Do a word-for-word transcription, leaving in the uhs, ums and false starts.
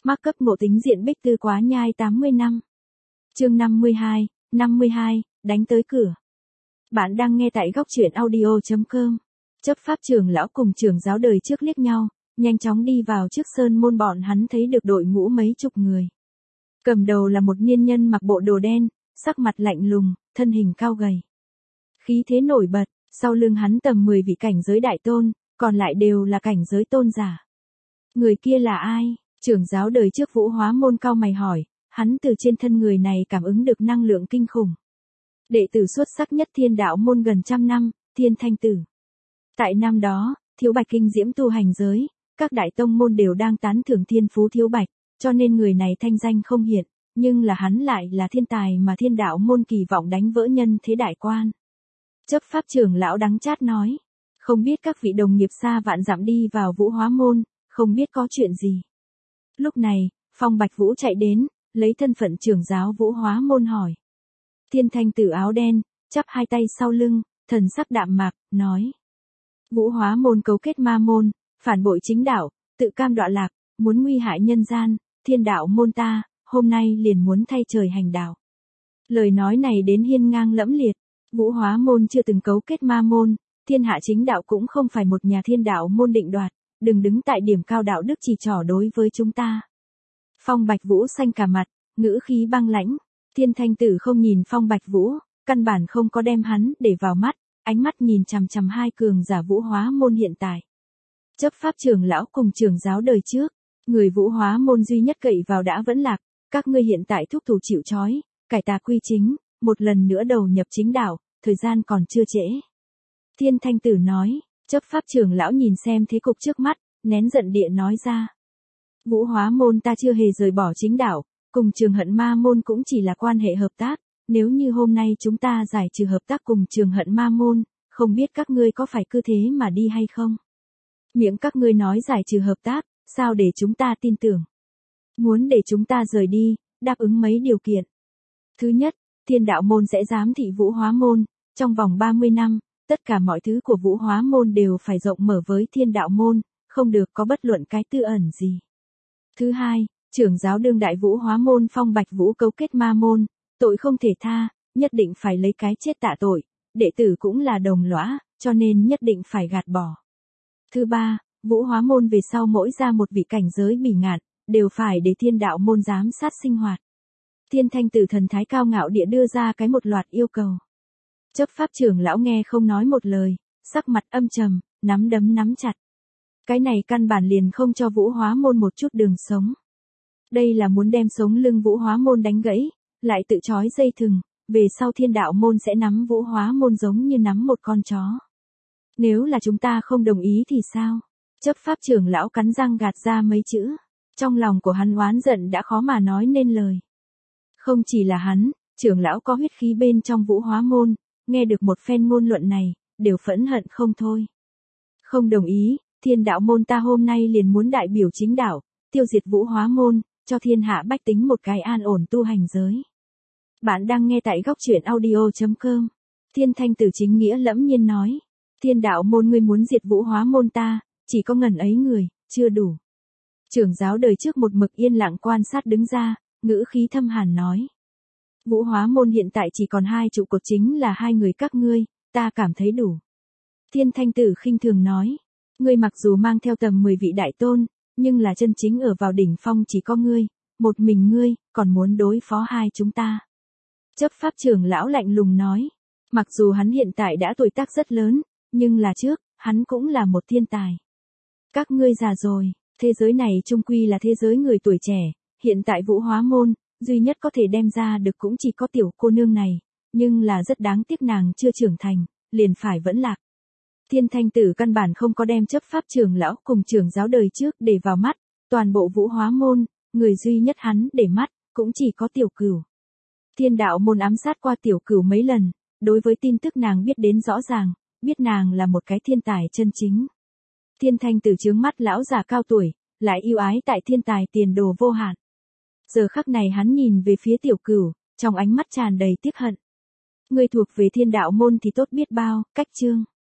Markup ngộ tính diện Bích Tư Quá Nhai tám mươi năm. Chương năm mươi hai, năm mươi hai, đánh tới cửa. Bạn đang nghe tại góc truyện audio chấm com. Chấp pháp trưởng lão cùng trưởng giáo đời trước liếc nhau, nhanh chóng đi vào trước sơn môn. Bọn hắn thấy được đội ngũ mấy chục người. Cầm đầu là một niên nhân mặc bộ đồ đen, sắc mặt lạnh lùng, thân hình cao gầy. Khí thế nổi bật, sau lưng hắn tầm mười vị cảnh giới đại tôn, còn lại đều là cảnh giới tôn giả. Người kia là ai? Trưởng giáo đời trước Vũ Hóa Môn cau mày hỏi, hắn từ trên thân người này cảm ứng được năng lượng kinh khủng. Đệ tử xuất sắc nhất Thiên Đạo Môn gần trăm năm, Thiên Thanh Tử. Tại năm đó, Thiếu Bạch kinh diễm tu hành giới, các đại tông môn đều đang tán thưởng thiên phú Thiếu Bạch, cho nên người này thanh danh không hiện, nhưng là hắn lại là thiên tài mà Thiên Đạo Môn kỳ vọng đánh vỡ nhân thế đại quan. Chấp pháp trưởng lão đắng chát nói, không biết các vị đồng nghiệp xa vạn dặm đi vào Vũ Hóa Môn, không biết có chuyện gì. Lúc này, Phong Bạch Vũ chạy đến, lấy thân phận trưởng giáo Vũ Hóa Môn hỏi. Thiên Thanh Tử áo đen, chắp hai tay sau lưng, thần sắc đạm mạc, nói. Vũ Hóa Môn cấu kết ma môn, phản bội chính đạo, tự cam đọa lạc, muốn nguy hại nhân gian, Thiên Đạo Môn ta, hôm nay liền muốn thay trời hành đạo. Lời nói này đến hiên ngang lẫm liệt, Vũ Hóa Môn chưa từng cấu kết ma môn, thiên hạ chính đạo cũng không phải một nhà Thiên Đạo Môn định đoạt, đừng đứng tại điểm cao đạo đức chỉ trỏ đối với chúng ta. Phong Bạch Vũ xanh cả mặt, ngữ khí băng lãnh. Thiên Thanh Tử không nhìn Phong Bạch Vũ, căn bản không có đem hắn để vào mắt, ánh mắt nhìn chằm chằm hai cường giả Vũ Hóa Môn hiện tại. Chấp pháp trưởng lão cùng trưởng giáo đời trước, người Vũ Hóa Môn duy nhất cậy vào đã vẫn lạc, các ngươi hiện tại thúc thủ chịu trói, cải tà quy chính, một lần nữa đầu nhập chính đạo, thời gian còn chưa trễ. Thiên Thanh Tử nói, chấp pháp trưởng lão nhìn xem thế cục trước mắt, nén giận địa nói ra. Vũ Hóa Môn ta chưa hề rời bỏ chính đạo, cùng Trường Hận Ma Môn cũng chỉ là quan hệ hợp tác, nếu như hôm nay chúng ta giải trừ hợp tác cùng Trường Hận Ma Môn, không biết các ngươi có phải cứ thế mà đi hay không? Miệng các ngươi nói giải trừ hợp tác, sao để chúng ta tin tưởng? Muốn để chúng ta rời đi, đáp ứng mấy điều kiện. Thứ nhất, Thiên Đạo Môn sẽ giám thị Vũ Hóa Môn, trong vòng ba mươi năm, tất cả mọi thứ của Vũ Hóa Môn đều phải rộng mở với Thiên Đạo Môn, không được có bất luận cái tư ẩn gì. Thứ hai, trưởng giáo đương đại Vũ Hóa Môn Phong Bạch Vũ cấu kết ma môn, tội không thể tha, nhất định phải lấy cái chết tạ tội, đệ tử cũng là đồng lõa, cho nên nhất định phải gạt bỏ. Thứ ba, Vũ Hóa Môn về sau mỗi ra một vị cảnh giới bỉ ngạn, đều phải để Thiên Đạo Môn giám sát sinh hoạt. Thiên Thanh Tử thần thái cao ngạo địa đưa ra cái một loạt yêu cầu. Chấp pháp trưởng lão nghe không nói một lời, sắc mặt âm trầm, nắm đấm nắm chặt. Cái này căn bản liền không cho Vũ Hóa Môn một chút đường sống. Đây là muốn đem sống lưng Vũ Hóa Môn đánh gãy, lại tự trói dây thừng, về sau Thiên Đạo Môn sẽ nắm Vũ Hóa Môn giống như nắm một con chó. Nếu là chúng ta không đồng ý thì sao? Chấp pháp trưởng lão cắn răng gạt ra mấy chữ. Trong lòng của hắn oán giận đã khó mà nói nên lời. Không chỉ là hắn, trưởng lão có huyết khí bên trong Vũ Hóa Môn, nghe được một phen ngôn luận này, đều phẫn hận không thôi. Không đồng ý, Thiên Đạo Môn ta hôm nay liền muốn đại biểu chính đạo, tiêu diệt Vũ Hóa Môn, cho thiên hạ bách tính một cái an ổn tu hành giới. Bạn đang nghe tại góc truyện audio chấm com. Thiên Thanh Tử chính nghĩa lẫm nhiên nói. Thiên Đạo Môn ngươi muốn diệt Vũ Hóa Môn ta, chỉ có ngần ấy người, chưa đủ. Trưởng giáo đời trước một mực yên lặng quan sát đứng ra, ngữ khí thâm hàn nói. Vũ Hóa Môn hiện tại chỉ còn hai trụ cột chính là hai người các ngươi, ta cảm thấy đủ. Thiên Thanh Tử khinh thường nói. Ngươi mặc dù mang theo tầm mười vị đại tôn, nhưng là chân chính ở vào đỉnh phong chỉ có ngươi, một mình ngươi, còn muốn đối phó hai chúng ta. Chấp pháp trưởng lão lạnh lùng nói. Mặc dù hắn hiện tại đã tuổi tác rất lớn, nhưng là trước, hắn cũng là một thiên tài. Các ngươi già rồi, thế giới này chung quy là thế giới người tuổi trẻ, hiện tại Vũ Hóa Môn, duy nhất có thể đem ra được cũng chỉ có tiểu cô nương này, nhưng là rất đáng tiếc nàng chưa trưởng thành, liền phải vẫn lạc. Thiên Thanh Tử căn bản không có đem chấp pháp trưởng lão cùng trưởng giáo đời trước để vào mắt, toàn bộ Vũ Hóa Môn, người duy nhất hắn để mắt, cũng chỉ có Tiểu Cửu. Thiên Đạo Môn ám sát qua Tiểu Cửu mấy lần, đối với tin tức nàng biết đến rõ ràng, biết nàng là một cái thiên tài chân chính. Thiên Thanh Tử trướng mắt lão già cao tuổi, lại yêu ái tại thiên tài tiền đồ vô hạn. Giờ khắc này hắn nhìn về phía Tiểu Cửu, trong ánh mắt tràn đầy tiếc hận. Ngươi thuộc về Thiên Đạo Môn thì tốt biết bao, cách chương.